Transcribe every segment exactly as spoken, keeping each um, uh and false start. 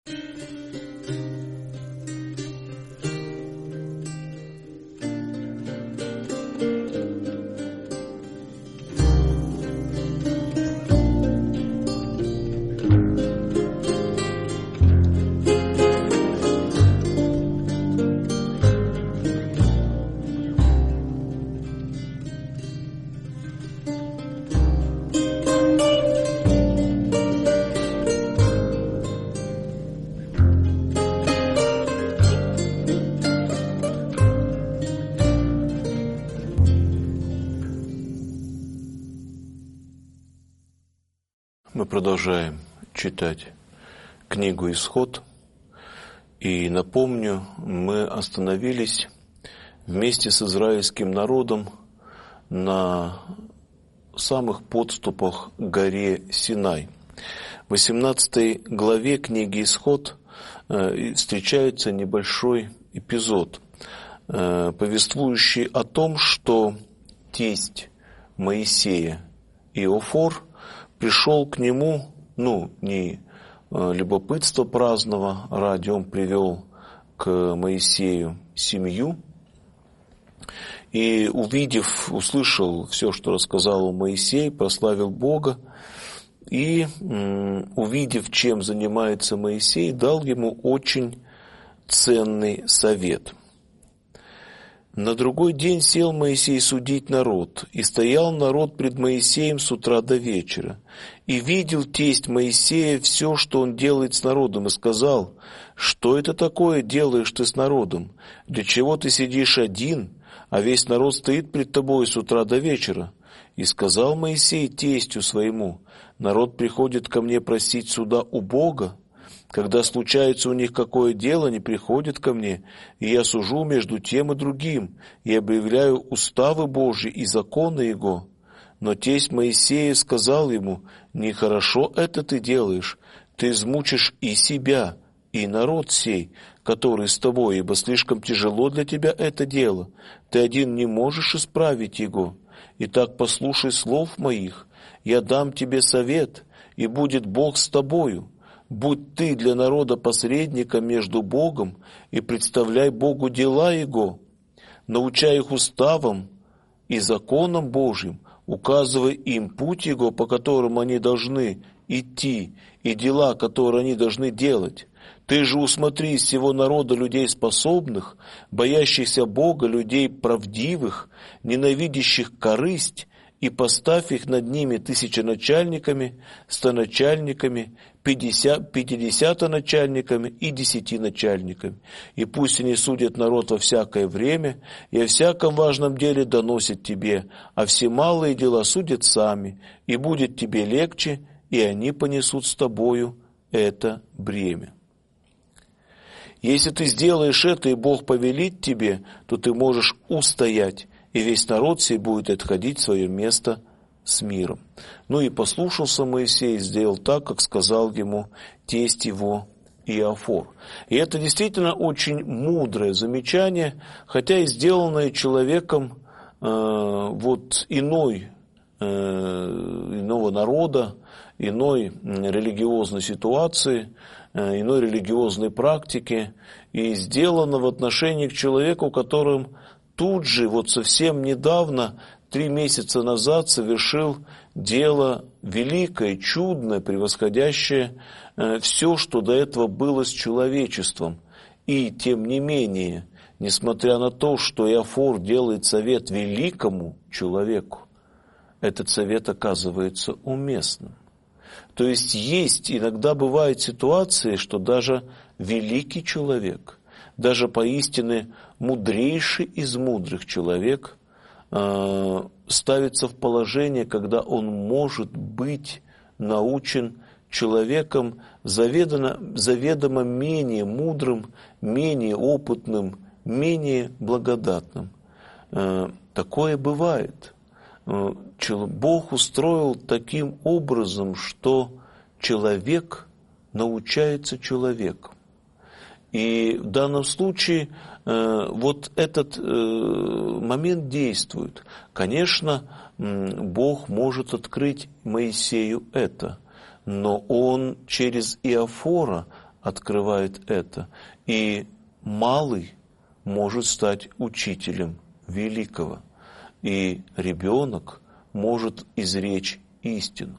Мы продолжаем читать книгу «Исход». И напомню, мы остановились вместе с израильским народом на самых подступах к горе Синай. В восемнадцатой главе книги «Исход» встречается небольшой эпизод, повествующий о том, что тесть Моисея Иофор пришел к нему, ну, не любопытство праздного ради, он привел к Моисею семью, и, увидев, услышал все, что рассказал Моисей, прославил Бога, и, увидев, чем занимается Моисей, дал ему очень ценный совет. На другой день сел Моисей судить народ, и стоял народ пред Моисеем с утра до вечера, и видел тесть Моисея все, что он делает с народом, и сказал: «Что это такое делаешь ты с народом? Для чего ты сидишь один, а весь народ стоит пред тобой с утра до вечера?» И сказал Моисей тестю своему: «Народ приходит ко мне просить суда у Бога. Когда случается у них какое дело, они приходят ко мне, и я сужу между тем и другим, и объявляю уставы Божьи и законы Его». Но тесть Моисея сказал ему: «Нехорошо это ты делаешь, ты измучишь и себя, и народ сей, который с тобой, ибо слишком тяжело для тебя это дело, ты один не можешь исправить его. Итак, послушай слов моих, я дам тебе совет, и будет Бог с тобою. Будь ты для народа посредником между Богом и представляй Богу дела Его. Научай их уставам и законам Божьим, указывай им путь Его, по которому они должны идти, и дела, которые они должны делать. Ты же усмотри из всего народа людей способных, боящихся Бога, людей правдивых, ненавидящих корысть, и поставь их над ними тысяченачальниками, стоначальниками, пятьдесят, пятидесятоначальниками и десятиначальниками. И пусть они судят народ во всякое время, и о всяком важном деле доносят тебе, а все малые дела судят сами, и будет тебе легче, и они понесут с тобою это бремя. Если ты сделаешь это, и Бог повелит тебе, то ты можешь устоять, и весь народ сей будет отходить в свое место с миром». Ну и послушался Моисей, сделал так, как сказал ему тесть его Иофор. И это действительно очень мудрое замечание, хотя и сделанное человеком э, вот иной, э, иного народа, иной религиозной ситуации, э, иной религиозной практики, и сделано в отношении к человеку, которым тут же, вот совсем недавно, три месяца назад, совершил дело великое, чудное, превосходящее э, все, что до этого было с человечеством. И, тем не менее, несмотря на то, что Иофор делает совет великому человеку, этот совет оказывается уместным. То есть, есть, иногда бывают ситуации, что даже великий человек, даже поистине мудрейший из мудрых человек э, ставится в положение, когда он может быть научен человеком заведомо, заведомо менее мудрым, менее опытным, менее благодатным. Э, такое бывает. Э, Бог устроил таким образом, что человек научается человеку. И в данном случае э, вот этот э, момент действует. Конечно, э, Бог может открыть Моисею это, но он через Иофора открывает это. И малый может стать учителем великого. И ребенок может изречь истину.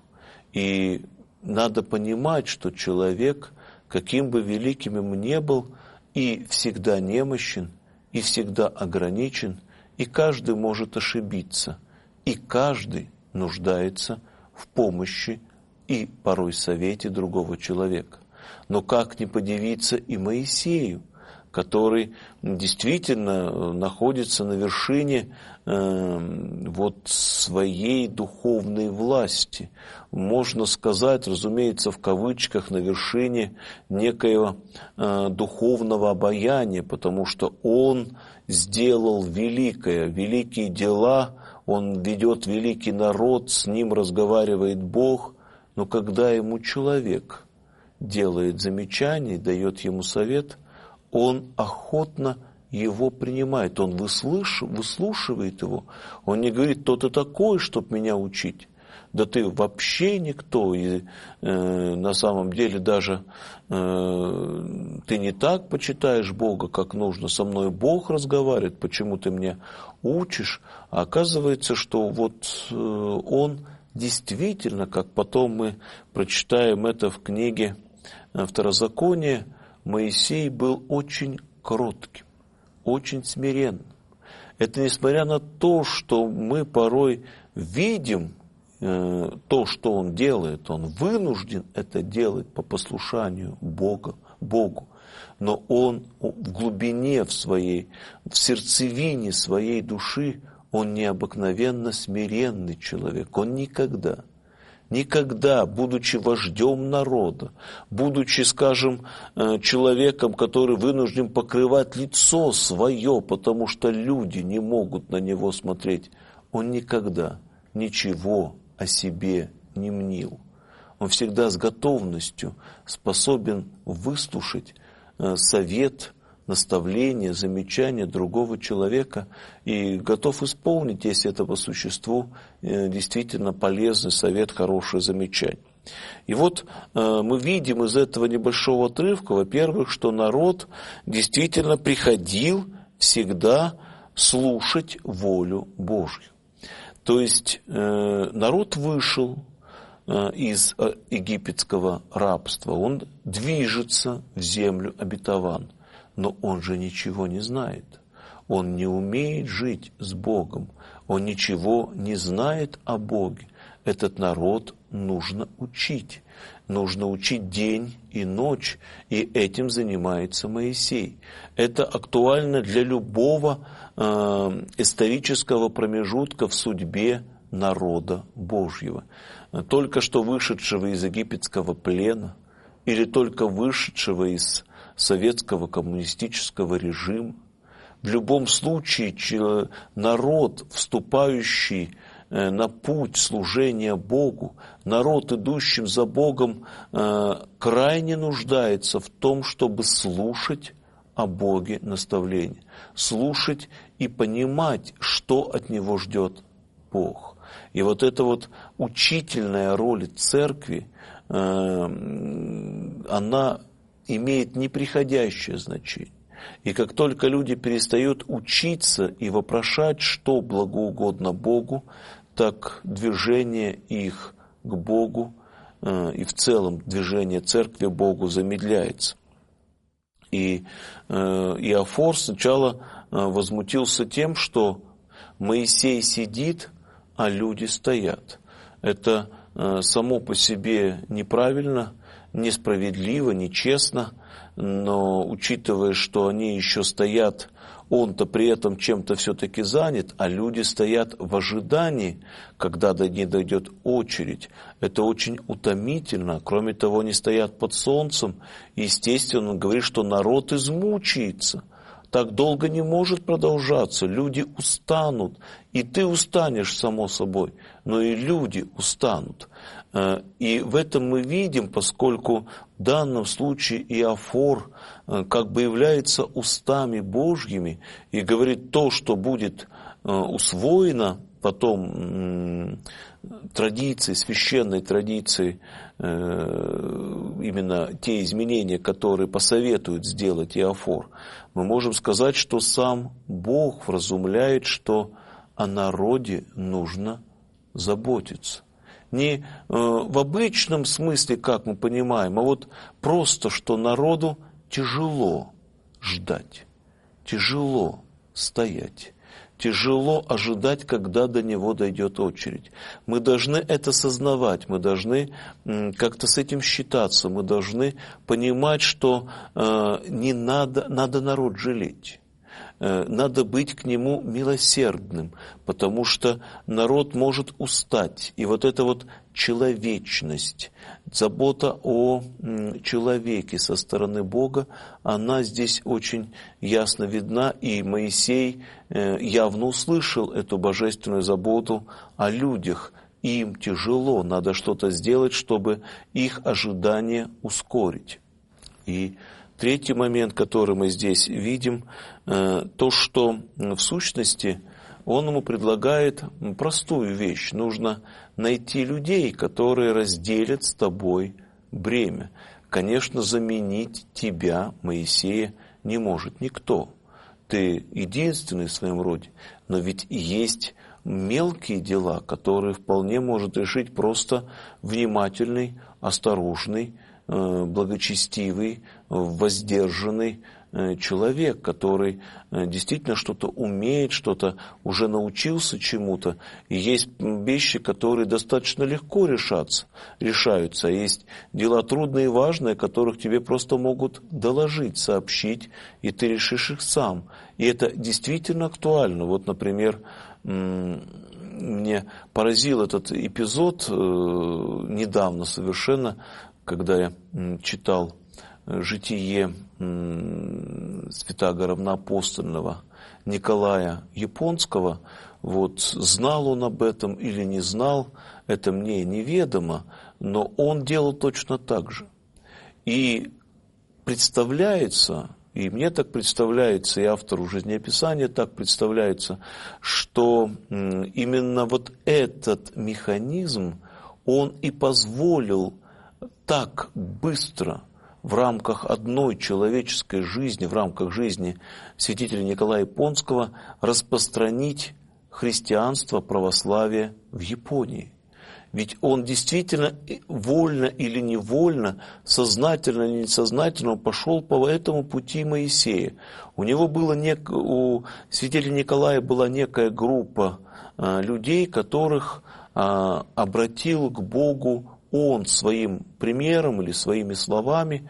И надо понимать, что человек, каким бы великим ему ни был, и всегда немощен, и всегда ограничен, и каждый может ошибиться, и каждый нуждается в помощи и порой совете другого человека. Но как не подивиться и Моисею, который действительно находится на вершине э, вот своей духовной власти. Можно сказать, разумеется, в кавычках, на вершине некоего э, духовного обаяния, потому что он сделал великое, великие дела, он ведет великий народ, с ним разговаривает Бог, но когда ему человек делает замечание, дает ему совет, он охотно его принимает, он выслуш... выслушивает его. Он не говорит: кто ты такой, чтоб меня учить? Да ты вообще никто, и э, на самом деле даже э, ты не так почитаешь Бога, как нужно. Со мной Бог разговаривает, почему ты меня учишь? А оказывается, что вот э, он действительно, как потом мы прочитаем это в книге Второзакония, Моисей был очень кротким, очень смиренным. Это несмотря на то, что мы порой видим э, то, что он делает, он вынужден это делать по послушанию Бога, Богу, но он в глубине в своей, в сердцевине своей души, он необыкновенно смиренный человек. Он никогда Никогда, будучи вождем народа, будучи, скажем, человеком, который вынужден покрывать лицо свое, потому что люди не могут на него смотреть, он никогда ничего о себе не мнил. Он всегда с готовностью способен выслушать совет, наставление, замечание другого человека и готов исполнить, если это по существу действительно полезный совет, хорошее замечание. И вот мы видим из этого небольшого отрывка, во-первых, что народ действительно приходил всегда слушать волю Божью. То есть народ вышел из египетского рабства, он движется в землю обетованную. Но он же ничего не знает. Он не умеет жить с Богом. Он ничего не знает о Боге. Этот народ нужно учить. Нужно учить день и ночь. И этим занимается Моисей. Это актуально для любого э, исторического промежутка в судьбе народа Божьего. Только что вышедшего из египетского плена или только вышедшего из советского коммунистического режима. В любом случае народ, вступающий на путь служения Богу, народ, идущим за Богом, крайне нуждается в том, чтобы слушать о Боге наставления, слушать и понимать, что от него ждет Бог. И вот эта вот учительная роль церкви, она имеет неприходящее значение. И как только люди перестают учиться и вопрошать, что благоугодно Богу, так движение их к Богу и в целом движение церкви к Богу замедляется. И Иофор сначала возмутился тем, что Моисей сидит, а люди стоят. Это само по себе неправильно, несправедливо, нечестно, но учитывая, что они еще стоят, он-то при этом чем-то все-таки занят, а люди стоят в ожидании, когда до них дойдет очередь. Это очень утомительно. Кроме того, они стоят под солнцем. Естественно, он говорит, что народ измучается. Так долго не может продолжаться. Люди устанут. И ты устанешь, само собой, но и люди устанут. И в этом мы видим, поскольку в данном случае Иофор как бы является устами Божьими и говорит то, что будет усвоено потом традицией, священной традицией именно те изменения, которые посоветует сделать Иофор, мы можем сказать, что сам Бог вразумляет, что о народе нужно заботиться. Не в обычном смысле, как мы понимаем, а вот просто, что народу тяжело ждать, тяжело стоять, тяжело ожидать, когда до него дойдет очередь. Мы должны это сознавать, мы должны как-то с этим считаться, мы должны понимать, что не надо, надо народ жалеть. Надо быть к нему милосердным, потому что народ может устать. И вот эта вот человечность, забота о человеке со стороны Бога, она здесь очень ясно видна. И Моисей явно услышал эту божественную заботу о людях. Им тяжело, надо что-то сделать, чтобы их ожидания ускорить. И третий момент, который мы здесь видим, то, что в сущности он ему предлагает простую вещь. Нужно найти людей, которые разделят с тобой бремя. Конечно, заменить тебя, Моисея, не может никто. Ты единственный в своем роде, но ведь есть мелкие дела, которые вполне может решить просто внимательный, осторожный, благочестивый, воздержанный человек, который действительно что-то умеет, что-то уже научился чему-то. И есть вещи, которые достаточно легко решаться, решаются. А есть дела трудные и важные, которых тебе просто могут доложить, сообщить, и ты решишь их сам. И это действительно актуально. Вот, например, мне поразил этот эпизод недавно совершенно, когда я читал житие святаго равноапостольного Николая Японского. Вот, знал он об этом или не знал, это мне неведомо, но он делал точно так же. И представляется, и мне так представляется, и автору жизнеописания так представляется, что именно вот этот механизм, он и позволил так быстро в рамках одной человеческой жизни, в рамках жизни святителя Николая Японского распространить христианство, православие в Японии. Ведь он действительно вольно или невольно, сознательно или несознательно пошел по этому пути Моисея. У него было нек... у святителя Николая была некая группа а, людей, которых а, обратил к Богу он своим примером или своими словами,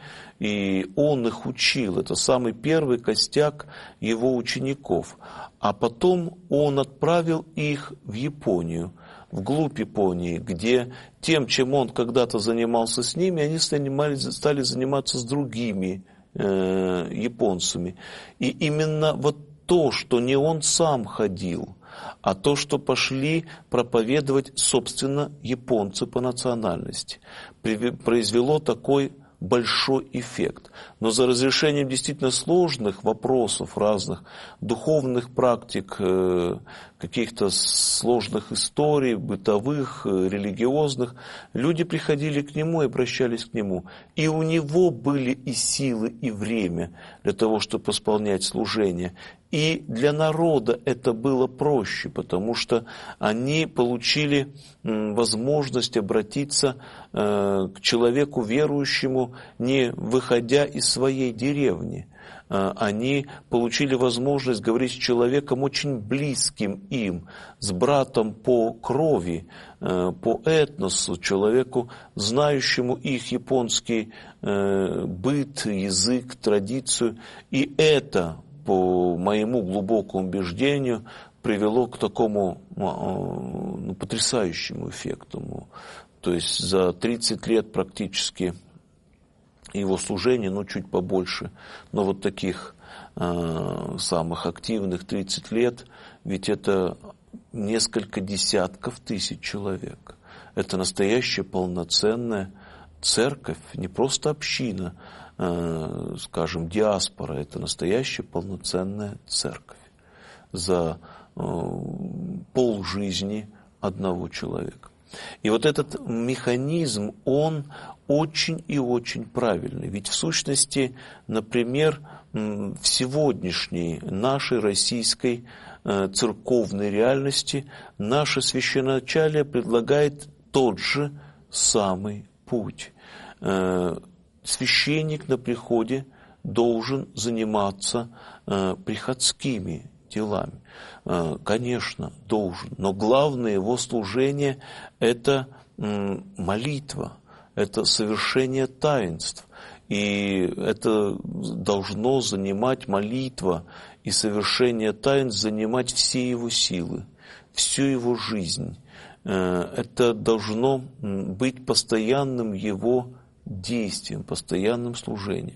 и он их учил. Это самый первый костяк его учеников. А потом он отправил их в Японию, вглубь Японии, где тем, чем он когда-то занимался с ними, они стали заниматься с другими э, японцами. И именно вот то, что не он сам ходил, а то, что пошли проповедовать, собственно, японцы по национальности, произвело такой большой эффект. Но за разрешением действительно сложных вопросов, разных духовных практик, каких-то сложных историй, бытовых, религиозных, люди приходили к нему и обращались к нему. И у него были и силы, и время для того, чтобы исполнять служение. И для народа это было проще, потому что они получили возможность обратиться к человеку верующему, не выходя из своей деревни. Они получили возможность говорить с человеком очень близким им, с братом по крови, по этносу, человеку, знающему их японский быт, язык, традицию. И это, по моему глубокому убеждению, привело к такому ну, потрясающему эффекту. То есть за тридцать лет практически его служения, ну чуть побольше, но вот таких э, самых активных тридцать лет, ведь это несколько десятков тысяч человек. Это настоящая полноценная церковь, не просто община, э, скажем, диаспора, это настоящая полноценная церковь за э, полжизни одного человека. И вот этот механизм, он очень и очень правильный. Ведь в сущности, например, в сегодняшней нашей российской церковной реальности наше священноначалие предлагает тот же самый путь. Священник на приходе должен заниматься приходскими делами. Конечно, должен, но главное его служение – это молитва, это совершение таинств. И это должно занимать молитва и совершение таинств, занимать все его силы, всю его жизнь. Это должно быть постоянным его действием, постоянным служением.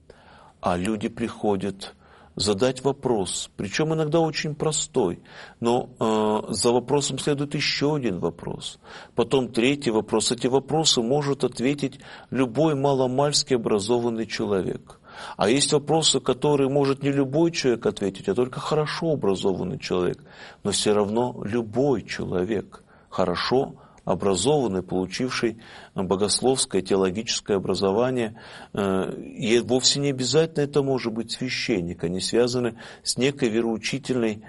А люди приходят задать вопрос, причем иногда очень простой, но э, за вопросом следует еще один вопрос, потом третий вопрос. Эти вопросы может ответить любой маломальски образованный человек. А есть вопросы, которые может не любой человек ответить, а только хорошо образованный человек. Но все равно любой человек, хорошо образованный, получивший богословское, теологическое образование, и вовсе не обязательно это может быть священник, они связаны с некой вероучительной,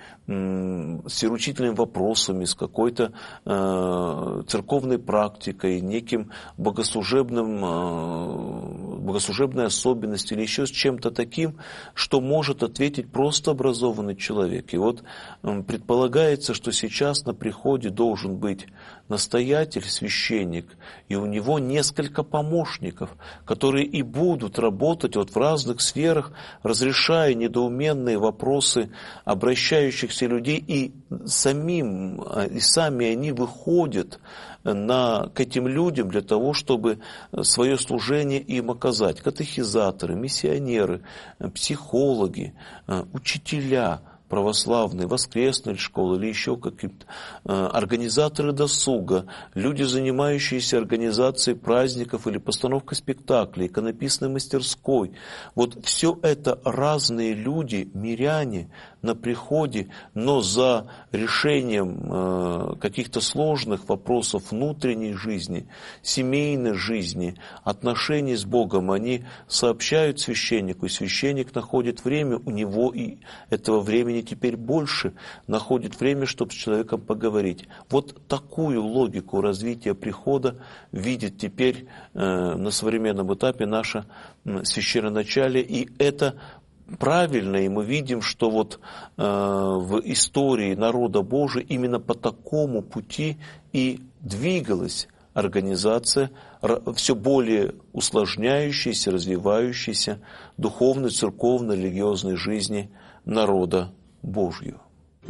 с вероучительными вопросами, с какой-то церковной практикой, неким богослужебным, богослужебной особенностью или еще с чем-то таким, что может ответить просто образованный человек. И вот предполагается, что сейчас на приходе должен быть настоятель, священник, и у него несколько помощников, которые и будут работать вот в разных сферах, разрешая недоуменные вопросы обращающихся людей, и самим, и сами они выходят на, к этим людям для того, чтобы свое служение им оказать. Катехизаторы, миссионеры, психологи, учителя православные, воскресные школы или еще какие-то, организаторы досуга, люди, занимающиеся организацией праздников или постановкой спектаклей, иконописной мастерской. Вот все это разные люди, миряне на приходе, но за решением каких-то сложных вопросов внутренней жизни, семейной жизни, отношений с Богом, они сообщают священнику, и священник находит время, у него и этого времени теперь больше, находит время, чтобы с человеком поговорить. Вот такую логику развития прихода видит теперь э, на современном этапе наше священноначалие, и это правильно, и мы видим, что вот э, в истории народа Божия именно по такому пути и двигалась организация все более усложняющейся, развивающейся духовной, церковной, религиозной жизни народа Божью.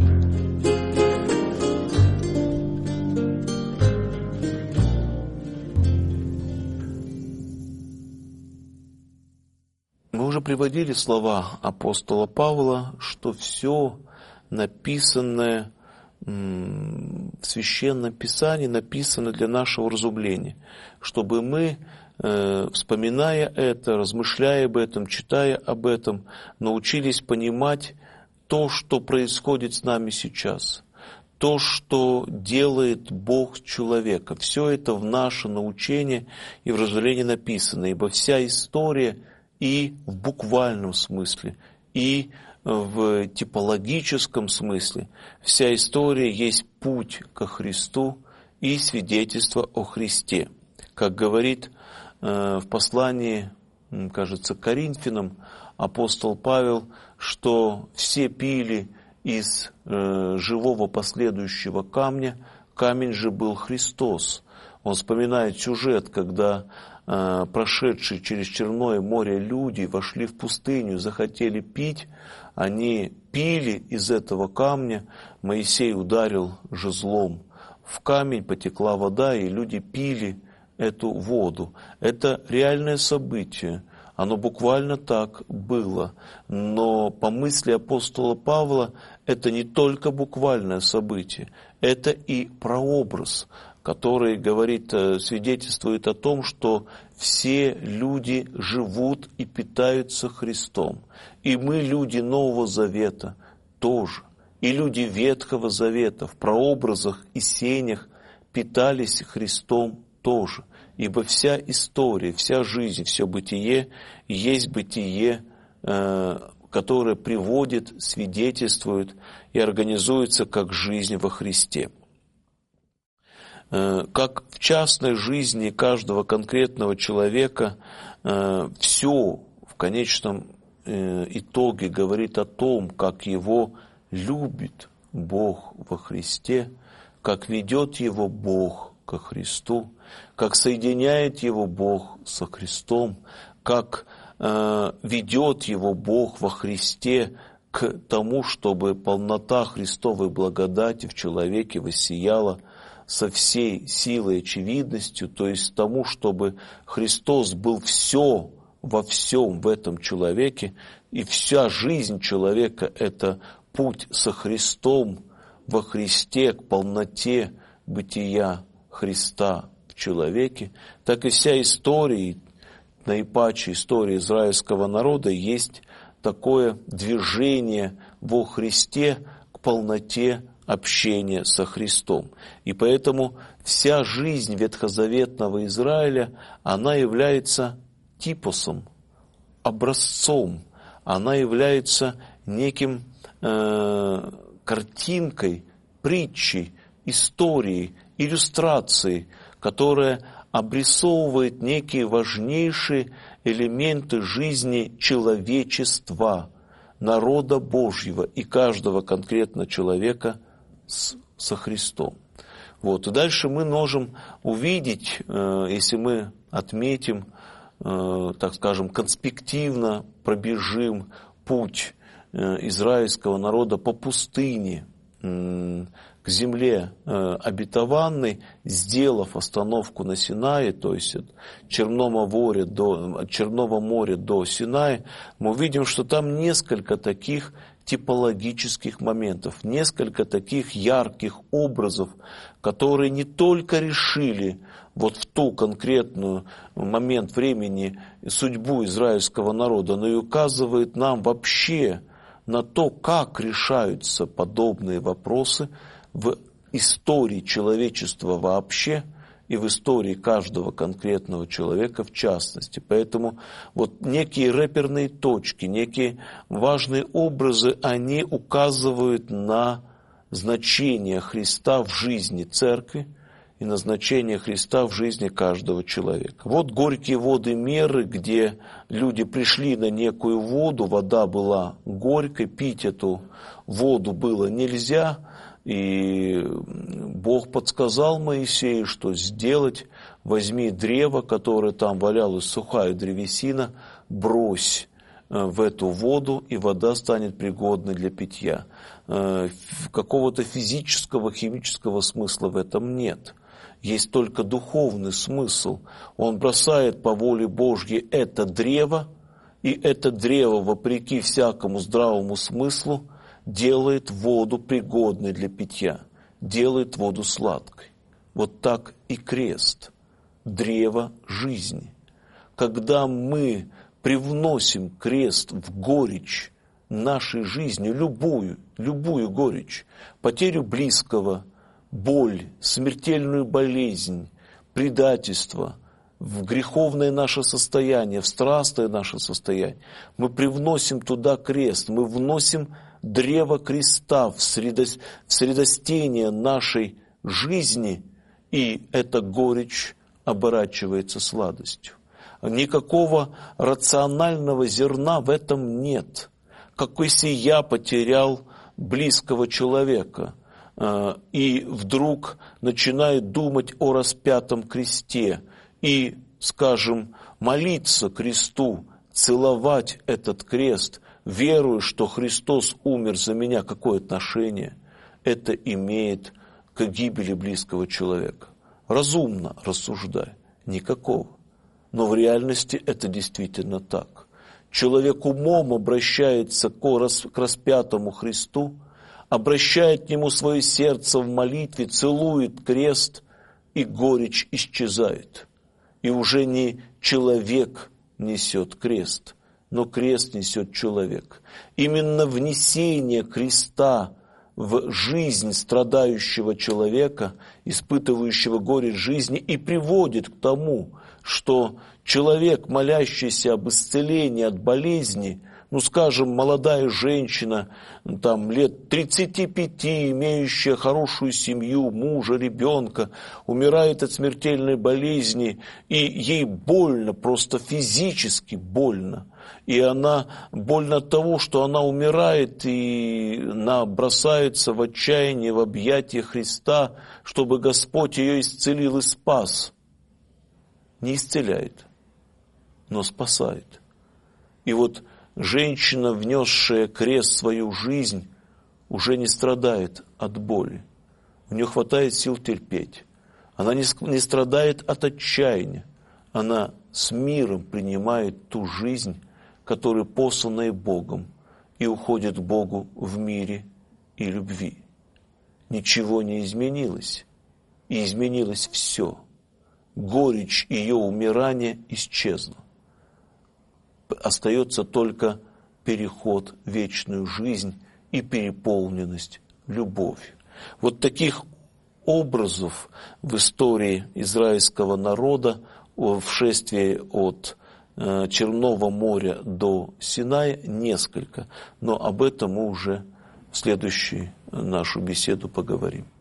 Мы уже приводили слова апостола Павла, что все написанное в Священном Писании написано для нашего разумления, чтобы мы, вспоминая это, размышляя об этом, читая об этом, научились понимать то, что происходит с нами сейчас, то, что делает Бог с человеком. Все это в наше научение и в разумлении написано, ибо вся история и в буквальном смысле, и в типологическом смысле, вся история есть путь ко Христу и свидетельство о Христе. Как говорит в послании, кажется, к Коринфянам апостол Павел, что все пили из живого последующего камня, камень же был Христос. Он вспоминает сюжет, когда прошедшие через Черное море люди вошли в пустыню, захотели пить, они пили из этого камня, Моисей ударил жезлом в камень, потекла вода, и люди пили эту воду. Это реальное событие, оно буквально так было, но по мысли апостола Павла это не только буквальное событие, это и прообраз, который говорит, свидетельствует о том, что все люди живут и питаются Христом. И мы, люди Нового Завета, тоже. И люди Ветхого Завета в прообразах и сенях питались Христом тоже. Ибо вся история, вся жизнь, все бытие есть бытие, которое приводит, свидетельствует и организуется как жизнь во Христе. Как в частной жизни каждого конкретного человека все в конечном итоге говорит о том, как его любит Бог во Христе, как ведет его Бог ко Христу, как соединяет его Бог со Христом, как э, ведет его Бог во Христе к тому, чтобы полнота Христовой благодати в человеке воссияла со всей силой и очевидностью, то есть тому, чтобы Христос был все во всем в этом человеке, и вся жизнь человека – это путь со Христом во Христе к полноте бытия Христа в человеке, так и вся история, наипаче история израильского народа, есть такое движение во Христе к полноте общения со Христом. И поэтому вся жизнь ветхозаветного Израиля, она является типосом, образцом, она является неким э, картинкой, притчей, историей, иллюстрацией, которая обрисовывает некие важнейшие элементы жизни человечества, народа Божьего и каждого конкретно человека с, со Христом. Вот. И дальше мы можем увидеть, э, если мы отметим, э, так скажем, конспективно пробежим путь э, израильского народа по пустыне, э, к земле э, обетованной, сделав остановку на Синае, то есть от Черного моря до, от Черного моря до Синая, мы увидим, что там несколько таких типологических моментов, несколько таких ярких образов, которые не только решили вот в ту конкретную момент времени судьбу израильского народа, но и указывает нам вообще на то, как решаются подобные вопросы в истории человечества вообще и в истории каждого конкретного человека в частности. Поэтому вот некие реперные точки, некие важные образы, они указывают на значение Христа в жизни церкви и на значение Христа в жизни каждого человека. Вот горькие воды Меры, где люди пришли на некую воду, вода была горькой, пить эту воду было нельзя, и Бог подсказал Моисею, что сделать: возьми древо, которое там валялось, сухая древесина, брось в эту воду, и вода станет пригодной для питья. Какого-то физического, химического смысла в этом нет. Есть только духовный смысл. Он бросает по воле Божьей это древо, и это древо, вопреки всякому здравому смыслу, делает воду пригодной для питья, делает воду сладкой. Вот так и крест, древо жизни. Когда мы привносим крест в горечь нашей жизни, любую, любую горечь, потерю близкого, боль, смертельную болезнь, предательство, в греховное наше состояние, в страстное наше состояние, мы привносим туда крест, мы вносим древо креста в, средо, в средостение нашей жизни, и эта горечь оборачивается сладостью. Никакого рационального зерна в этом нет. Как если я потерял близкого человека и вдруг начинает думать о распятом кресте и, скажем, молиться кресту, целовать этот крест, веруя, что Христос умер за меня, какое отношение это имеет к гибели близкого человека? Разумно рассуждая, никакого. Но в реальности это действительно так. Человек умом обращается к распятому Христу, обращает к Нему свое сердце в молитве, целует крест, и горечь исчезает. И уже не человек несет крест, но крест несет человек. Именно внесение креста в жизнь страдающего человека, испытывающего горе жизни, и приводит к тому, что человек, молящийся об исцелении от болезни, ну, скажем, молодая женщина, там, лет тридцати пяти, имеющая хорошую семью, мужа, ребенка, умирает от смертельной болезни, и ей больно, просто физически больно. И она больно от того, что она умирает, и она бросается в отчаяние, в объятия Христа, чтобы Господь ее исцелил и спас. Не исцеляет, но спасает. И вот женщина, внесшая крест в свою жизнь, уже не страдает от боли. У нее хватает сил терпеть. Она не, не страдает от отчаяния. Она с миром принимает ту жизнь, которая послана ей Богом, и уходит к Богу в мире и любви. Ничего не изменилось, и изменилось все. Горечь ее умирания исчезла. Остается только переход в вечную жизнь и переполненность любовью. Вот таких образов в истории израильского народа в шествии от Черного моря до Синая несколько, но об этом мы уже в следующую нашу беседу поговорим.